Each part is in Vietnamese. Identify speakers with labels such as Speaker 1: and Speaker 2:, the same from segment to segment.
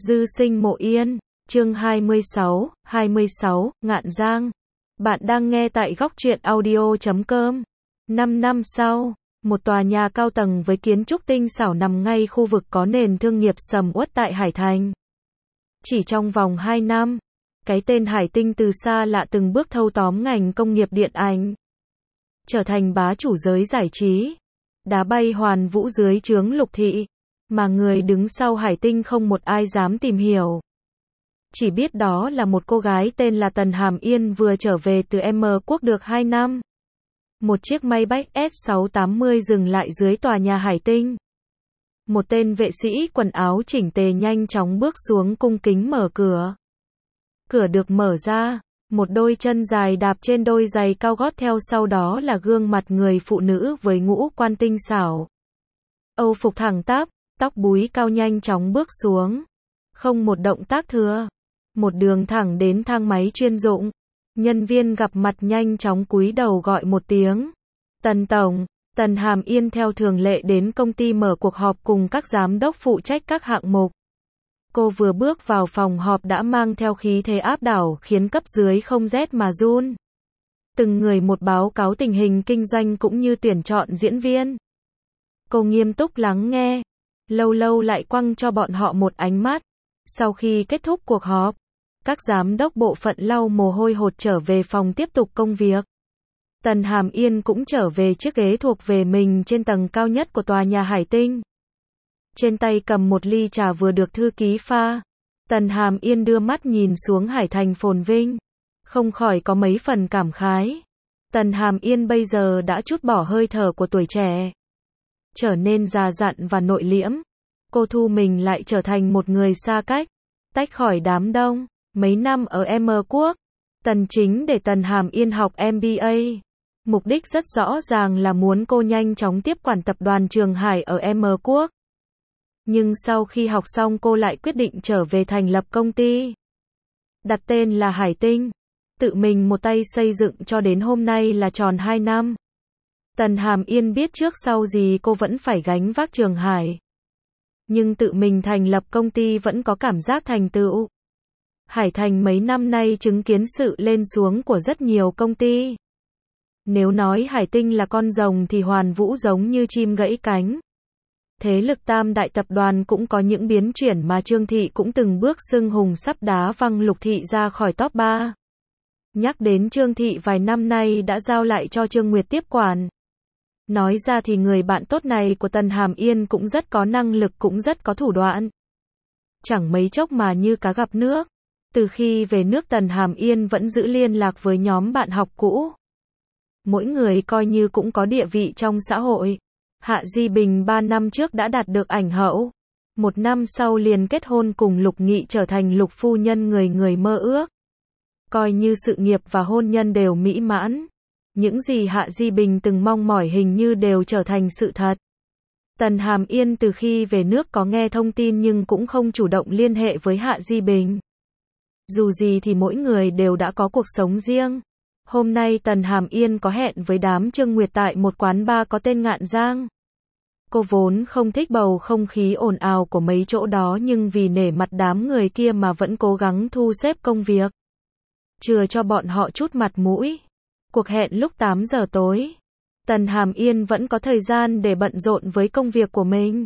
Speaker 1: Dư sinh mộ yên, chương 26, Ngạn Giang. Bạn đang nghe tại góc truyện audio.com. 5 năm sau, một tòa nhà cao tầng với kiến trúc tinh xảo nằm ngay khu vực có nền thương nghiệp sầm uất tại Hải Thành. Chỉ trong vòng 2 năm, cái tên Hải Tinh từ xa lạ từng bước thâu tóm ngành công nghiệp điện ảnh, trở thành bá chủ giới giải trí, đá bay Hoàn Vũ dưới trướng Lục Thị, mà người đứng sau Hải Tinh không một ai dám tìm hiểu. Chỉ biết đó là một cô gái tên là Tần Hàm Yên vừa trở về từ M Quốc được 2 năm. Một chiếc Maybach S680 dừng lại dưới tòa nhà Hải Tinh. Một tên vệ sĩ quần áo chỉnh tề nhanh chóng bước xuống cung kính mở cửa. Cửa được mở ra, một đôi chân dài đạp trên đôi giày cao gót, theo sau đó là gương mặt người phụ nữ với ngũ quan tinh xảo. Âu phục thẳng tắp, tóc búi cao nhanh chóng bước xuống. Không một động tác thừa. Một đường thẳng đến thang máy chuyên dụng. Nhân viên gặp mặt nhanh chóng cúi đầu gọi một tiếng. Tần tổng. Tần Hàm Yên theo thường lệ đến công ty mở cuộc họp cùng các giám đốc phụ trách các hạng mục. Cô vừa bước vào phòng họp đã mang theo khí thế áp đảo khiến cấp dưới không rét mà run. Từng người một báo cáo tình hình kinh doanh cũng như tuyển chọn diễn viên. Cô nghiêm túc lắng nghe, lâu lâu lại quăng cho bọn họ một ánh mắt. Sau khi kết thúc cuộc họp, các giám đốc bộ phận lau mồ hôi hột trở về phòng tiếp tục công việc. Tần Hàm Yên cũng trở về chiếc ghế thuộc về mình trên tầng cao nhất của tòa nhà Hải Tinh. Trên tay cầm một ly trà vừa được thư ký pha. Tần Hàm Yên đưa mắt nhìn xuống Hải Thành phồn vinh, không khỏi có mấy phần cảm khái. Tần Hàm Yên bây giờ đã trút bỏ hơi thở của tuổi trẻ, trở nên già dặn và nội liễm. Cô thu mình lại trở thành một người xa cách, tách khỏi đám đông. Mấy năm ở M Quốc, Tần Chính để Tần Hàm Yên học MBA. Mục đích rất rõ ràng là muốn cô nhanh chóng tiếp quản tập đoàn Trường Hải ở M Quốc. Nhưng sau khi học xong cô lại quyết định trở về thành lập công ty, đặt tên là Hải Tinh, tự mình một tay xây dựng cho đến hôm nay là tròn 2 năm. Tần Hàm Yên biết trước sau gì cô vẫn phải gánh vác Trường Hải, nhưng tự mình thành lập công ty vẫn có cảm giác thành tựu. Hải Thành mấy năm nay chứng kiến sự lên xuống của rất nhiều công ty. Nếu nói Hải Tinh là con rồng thì Hoàn Vũ giống như chim gãy cánh. Thế lực tam đại tập đoàn cũng có những biến chuyển mà Trương Thị cũng từng bước xưng hùng sắp đá văng Lục Thị ra khỏi top 3. Nhắc đến Trương Thị vài năm nay đã giao lại cho Trương Nguyệt tiếp quản. Nói ra thì người bạn tốt này của Tần Hàm Yên cũng rất có năng lực, cũng rất có thủ đoạn. Chẳng mấy chốc mà như cá gặp nước. Từ khi về nước Tần Hàm Yên vẫn giữ liên lạc với nhóm bạn học cũ. Mỗi người coi như cũng có địa vị trong xã hội. Hạ Di Bình 3 năm trước đã đạt được ảnh hậu. 1 năm sau liền kết hôn cùng Lục Nghị, trở thành Lục phu nhân người người mơ ước. Coi như sự nghiệp và hôn nhân đều mỹ mãn. Những gì Hạ Di Bình từng mong mỏi hình như đều trở thành sự thật. Tần Hàm Yên từ khi về nước có nghe thông tin nhưng cũng không chủ động liên hệ với Hạ Di Bình. Dù gì thì mỗi người đều đã có cuộc sống riêng. Hôm nay Tần Hàm Yên có hẹn với đám Trương Nguyệt tại một quán bar có tên Ngạn Giang. Cô vốn không thích bầu không khí ồn ào của mấy chỗ đó, nhưng vì nể mặt đám người kia mà vẫn cố gắng thu xếp công việc, chừa cho bọn họ chút mặt mũi. Cuộc hẹn lúc 8 giờ tối. Tần Hàm Yên vẫn có thời gian để bận rộn với công việc của mình.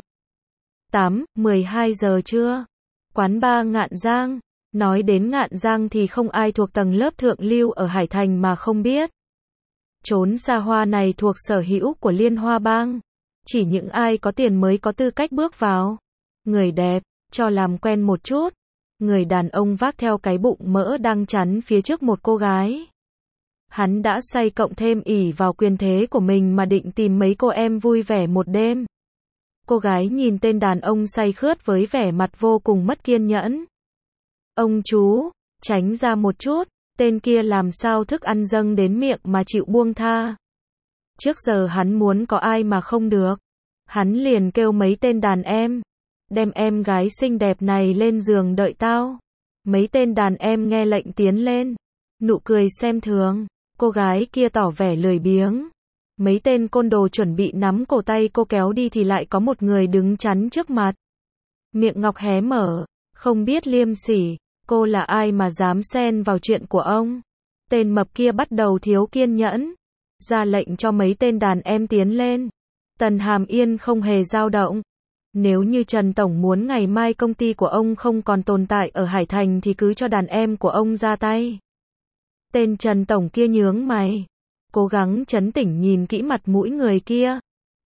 Speaker 1: 12 giờ trưa. Quán bar Ngạn Giang. Nói đến Ngạn Giang thì không ai thuộc tầng lớp thượng lưu ở Hải Thành mà không biết. Chốn xa hoa này thuộc sở hữu của Liên Hoa Bang. Chỉ những ai có tiền mới có tư cách bước vào. Người đẹp, cho làm quen một chút. Người đàn ông vác theo cái bụng mỡ đang chắn phía trước một cô gái. Hắn đã say cộng thêm ỷ vào quyền thế của mình mà định tìm mấy cô em vui vẻ một đêm. Cô gái nhìn tên đàn ông say khướt với vẻ mặt vô cùng mất kiên nhẫn. Ông chú, tránh ra một chút, tên kia làm sao thức ăn dâng đến miệng mà chịu buông tha. Trước giờ hắn muốn có ai mà không được. Hắn liền kêu mấy tên đàn em, đem em gái xinh đẹp này lên giường đợi tao. Mấy tên đàn em nghe lệnh tiến lên, nụ cười xem thường. Cô gái kia tỏ vẻ lười biếng. Mấy tên côn đồ chuẩn bị nắm cổ tay cô kéo đi thì lại có một người đứng chắn trước mặt. Miệng ngọc hé mở, Không biết liêm sỉ, cô là ai mà dám xen vào chuyện của ông? Tên mập kia bắt đầu thiếu kiên nhẫn, ra lệnh cho mấy tên đàn em tiến lên. Tần Hàm Yên không hề dao động. Nếu như Trần Tổng muốn ngày mai công ty của ông không còn tồn tại ở Hải Thành thì cứ cho đàn em của ông ra tay. Tên Trần Tổng kia nhướng mày, cố gắng trấn tĩnh nhìn kỹ mặt mũi người kia.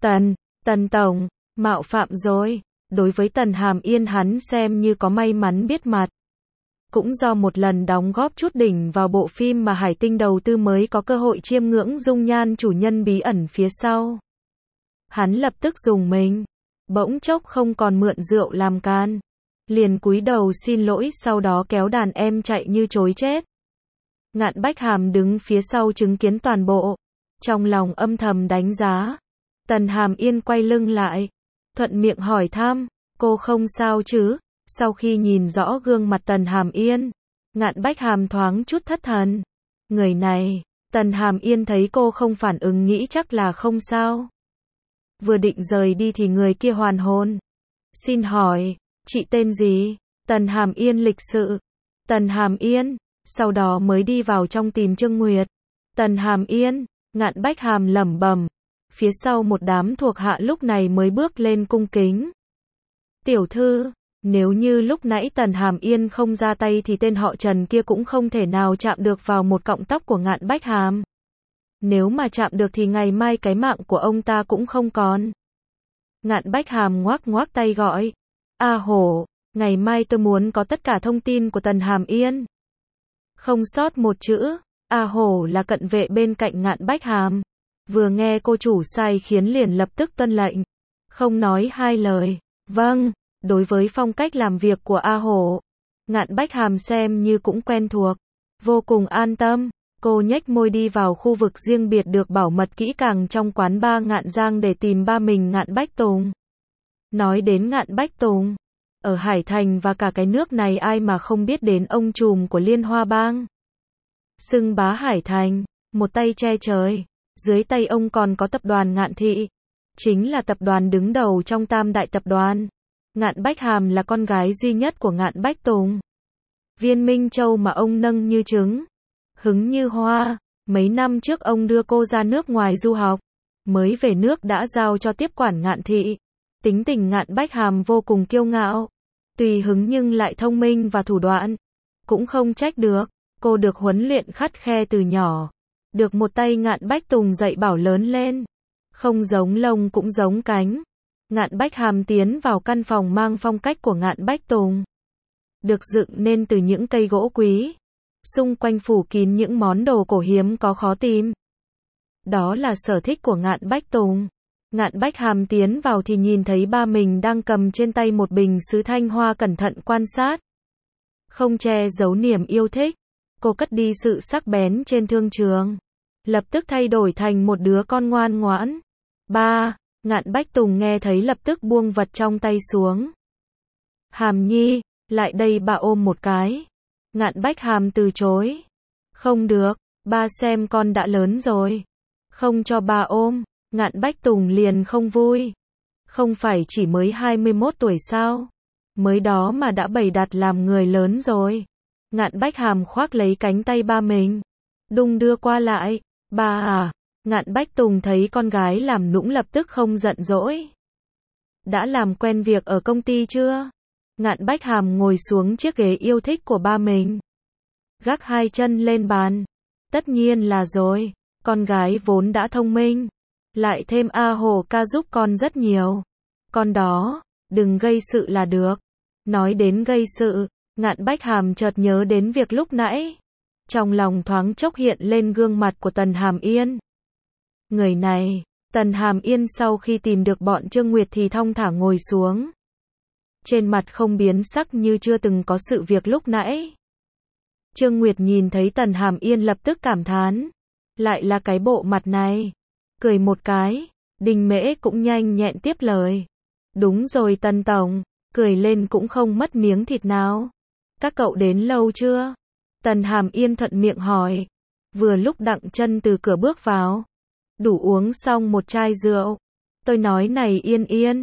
Speaker 1: Tần Tổng, mạo phạm rồi. Đối với Tần Hàm Yên hắn xem như có may mắn biết mặt. Cũng do một lần đóng góp chút đỉnh vào bộ phim mà Hải Tinh đầu tư mới có cơ hội chiêm ngưỡng dung nhan chủ nhân bí ẩn phía sau. Hắn lập tức dùng mình, bỗng chốc không còn mượn rượu làm can. Liền cúi đầu xin lỗi sau đó kéo đàn em chạy như trối chết. Ngạn Bách Hàm đứng phía sau chứng kiến toàn bộ. Trong lòng âm thầm đánh giá. Tần Hàm Yên quay lưng lại. Thuận miệng hỏi thăm, cô không sao chứ? Sau khi nhìn rõ gương mặt Tần Hàm Yên, Ngạn Bách Hàm thoáng chút thất thần. Người này, Tần Hàm Yên thấy cô không phản ứng nghĩ chắc là không sao. Vừa định rời đi thì người kia hoàn hồn. Xin hỏi, chị tên gì? Tần Hàm Yên lịch sự. Tần Hàm Yên, sau đó mới đi vào trong tìm Trương Nguyệt. Tần Hàm Yên, Ngạn Bách Hàm lẩm bẩm. Phía sau một đám thuộc hạ lúc này mới bước lên cung kính. Tiểu thư, nếu như lúc nãy Tần Hàm Yên không ra tay thì tên họ Trần kia cũng không thể nào chạm được vào một cọng tóc của Ngạn Bách Hàm. Nếu mà chạm được thì ngày mai cái mạng của ông ta cũng không còn. Ngạn Bách Hàm ngoác ngoác tay gọi. A Hổ, ngày mai tôi muốn có tất cả thông tin của Tần Hàm Yên. Không sót một chữ. A Hổ là cận vệ bên cạnh Ngạn Bách Hàm. Vừa nghe cô chủ sai khiến liền lập tức tuân lệnh. Không nói hai lời. Vâng, đối với phong cách làm việc của A Hổ, Ngạn Bách Hàm xem như cũng quen thuộc. Vô cùng an tâm. Cô nhếch môi đi vào khu vực riêng biệt được bảo mật kỹ càng trong quán bar Ngạn Giang để tìm ba mình Ngạn Bách Tùng. Nói đến Ngạn Bách Tùng, ở Hải Thành và cả cái nước này ai mà không biết đến ông trùm của Liên Hoa Bang. Xưng bá Hải Thành, một tay che trời, dưới tay ông còn có tập đoàn Ngạn Thị, chính là tập đoàn đứng đầu trong tam đại tập đoàn. Ngạn Bách Hàm là con gái duy nhất của Ngạn Bách Tùng. Viên Minh Châu mà ông nâng như trứng, hứng như hoa. Mấy năm trước ông đưa cô ra nước ngoài du học, mới về nước đã giao cho tiếp quản Ngạn Thị. Tính tình Ngạn Bách Hàm vô cùng kiêu ngạo, tùy hứng nhưng lại thông minh và thủ đoạn. Cũng không trách được, cô được huấn luyện khắt khe từ nhỏ, được một tay Ngạn Bách Tùng dạy bảo lớn lên. Không giống lông cũng giống cánh. Ngạn Bách Hàm tiến vào căn phòng mang phong cách của Ngạn Bách Tùng, được dựng nên từ những cây gỗ quý, xung quanh phủ kín những món đồ cổ hiếm có khó tìm. Đó là sở thích của Ngạn Bách Tùng. Ngạn Bách Hàm tiến vào thì nhìn thấy ba mình đang cầm trên tay một bình sứ thanh hoa cẩn thận quan sát. Không che giấu niềm yêu thích, cô cất đi sự sắc bén trên thương trường, lập tức thay đổi thành một đứa con ngoan ngoãn. Ba, Ngạn Bách Tùng nghe thấy lập tức buông vật trong tay xuống. Hàm Nhi, lại đây bà ôm một cái. Ngạn Bách Hàm từ chối. Không được, ba xem con đã lớn rồi. Không cho ba ôm. Ngạn Bách Tùng liền không vui. Không phải chỉ mới 21 tuổi sao? Mới đó mà đã bày đặt làm người lớn rồi. Ngạn Bách Hàm khoác lấy cánh tay ba mình, đung đưa qua lại. Ba à? Ngạn Bách Tùng thấy con gái làm nũng lập tức không giận dỗi. Đã làm quen việc ở công ty chưa? Ngạn Bách Hàm ngồi xuống chiếc ghế yêu thích của ba mình, gác hai chân lên bàn. Tất nhiên là rồi, con gái vốn đã thông minh, lại thêm A Hồ ca giúp con rất nhiều. Con đó, đừng gây sự là được. Nói đến gây sự, Ngạn Bách Hàm chợt nhớ đến việc lúc nãy. Trong lòng thoáng chốc hiện lên gương mặt của Tần Hàm Yên. Người này, Tần Hàm Yên sau khi tìm được bọn Trương Nguyệt thì thong thả ngồi xuống. Trên mặt không biến sắc như chưa từng có sự việc lúc nãy. Trương Nguyệt nhìn thấy Tần Hàm Yên lập tức cảm thán. Lại là cái bộ mặt này. Cười một cái, Đình Mễ cũng nhanh nhẹn tiếp lời. Đúng rồi Tần Tổng, cười lên cũng không mất miếng thịt nào. Các cậu đến lâu chưa? Tần Hàm Yên thuận miệng hỏi. Vừa lúc Đặng Chân từ cửa bước vào. Đủ uống xong một chai rượu. Tôi nói này Yên Yên,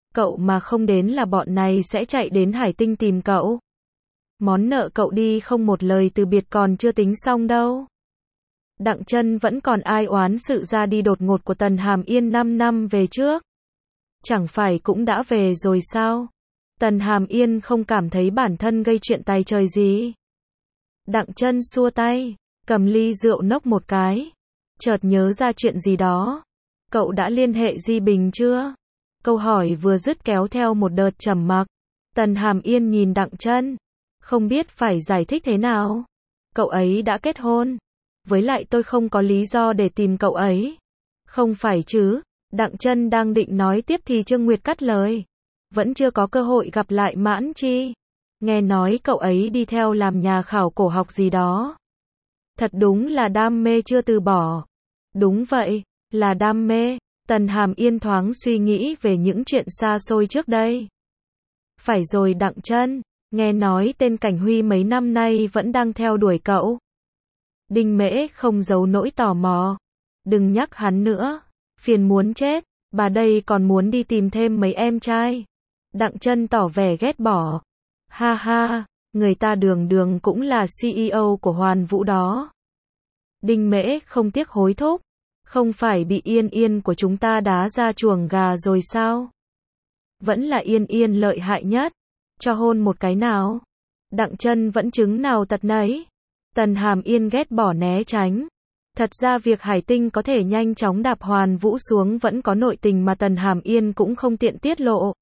Speaker 1: Cậu mà không đến là bọn này sẽ chạy đến Hải Tinh tìm cậu. Món nợ cậu đi không một lời từ biệt còn chưa tính xong đâu. Đặng Chân vẫn còn ai oán sự ra đi đột ngột của Tần Hàm Yên 5 năm về trước. Chẳng phải cũng đã về rồi sao? Tần Hàm Yên không cảm thấy bản thân gây chuyện tày trời gì. Đặng Chân xua tay, cầm ly rượu nốc một cái. Chợt nhớ ra chuyện gì đó. Cậu đã liên hệ Di Bình chưa? Câu hỏi vừa dứt kéo theo một đợt trầm mặc. Tần Hàm Yên nhìn Đặng Chân, không biết phải giải thích thế nào. Cậu ấy đã kết hôn. Với lại tôi không có lý do để tìm cậu ấy. Không phải chứ? Đặng Chân đang định nói tiếp thì Trương Nguyệt cắt lời. Vẫn chưa có cơ hội gặp lại Mãn Chi. Nghe nói cậu ấy đi theo làm nhà khảo cổ học gì đó. Thật đúng là đam mê chưa từ bỏ. Đúng vậy, là đam mê. Tần Hàm Yên thoáng suy nghĩ về những chuyện xa xôi trước đây. Phải rồi Đặng Chân, nghe nói tên Cảnh Huy mấy năm nay vẫn đang theo đuổi cậu. Đinh Mễ không giấu nỗi tò mò. Đừng nhắc hắn nữa, phiền muốn chết, bà đây còn muốn đi tìm thêm mấy em trai. Đặng Chân tỏ vẻ ghét bỏ. Ha ha, người ta đường đường cũng là CEO của Hoàn Vũ đó. Đinh Mễ không tiếc hối thúc. Không phải bị Yên Yên của chúng ta đá ra chuồng gà rồi sao? Vẫn là Yên Yên lợi hại nhất. Cho hôn một cái nào. Đặng Chân vẫn chứng nào tật nấy. Tần Hàm Yên ghét bỏ né tránh. Thật ra việc Hải Tinh có thể nhanh chóng đạp Hoàn Vũ xuống vẫn có nội tình mà Tần Hàm Yên cũng không tiện tiết lộ.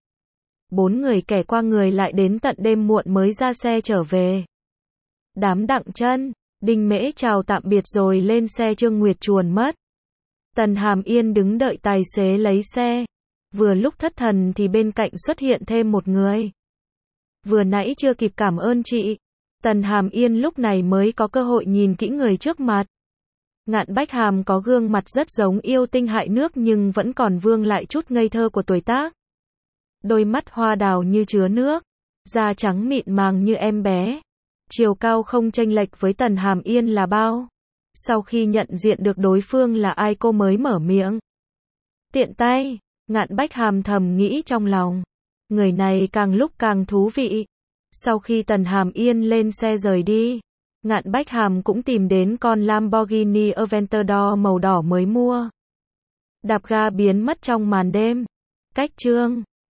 Speaker 1: 4 người kẻ qua người lại đến tận đêm muộn mới ra xe trở về. Đám Đặng Chân, Đinh Mễ chào tạm biệt rồi lên xe Trương Nguyệt chuồn mất. Tần Hàm Yên đứng đợi tài xế lấy xe. Vừa lúc thất thần thì bên cạnh xuất hiện thêm một người. Vừa nãy chưa kịp cảm ơn chị. Tần Hàm Yên lúc này mới có cơ hội nhìn kỹ người trước mặt. Ngạn Bách Hàm có gương mặt rất giống yêu tinh hại nước nhưng vẫn còn vương lại chút ngây thơ của tuổi tác. Đôi mắt hoa đào như chứa nước, da trắng mịn màng như em bé. Chiều cao không chênh lệch với Tần Hàm Yên là bao. Sau khi nhận diện được đối phương là ai cô mới mở miệng. Tiện tay, Ngạn Bách Hàm thầm nghĩ trong lòng. Người này càng lúc càng thú vị. Sau khi Tần Hàm Yên lên xe rời đi, Ngạn Bách Hàm cũng tìm đến con Lamborghini Aventador màu đỏ mới mua. Đạp ga biến mất trong màn đêm. Cách Trương